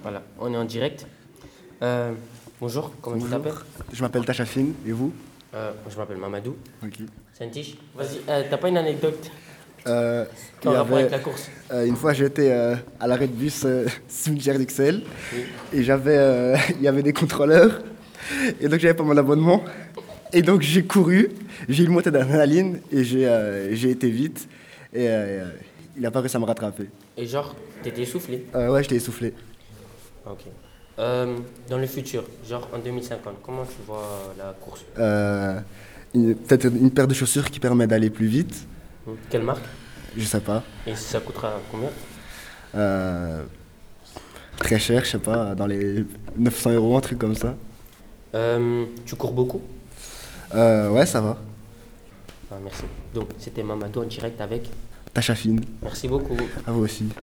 Voilà, on est en direct. Bonjour, comment tu t'appelles? Je m'appelle Tachafine, et vous? Je m'appelle Mamadou. Ok. Saint-Tiche. Vas-y, t'as pas une anecdote qui est Il en y rapport avec avait, la course? une fois, j'étais à l'arrêt de bus cimetière d'Ixelles, Oui. et il y avait des contrôleurs, et donc j'avais pas mon abonnement, et donc j'ai couru, j'ai eu une montée d'adrénaline, et j'ai été vite, et il a pas réussi à me rattraper. Et genre, t'étais essoufflé? Ouais, j'étais essoufflé. Ok. Dans le futur, genre en 2050, comment tu vois la course? Euh, Peut-être une paire de chaussures qui permet d'aller plus vite, Quelle marque? je sais pas. Et ça coûtera combien? Euh, Très cher, je sais pas, dans les 900 euros, un truc comme ça. Tu cours beaucoup? Ouais, ça va. Ah, merci. Donc, c'était Mamadou en direct avec. Tachafine, Merci beaucoup. à vous aussi.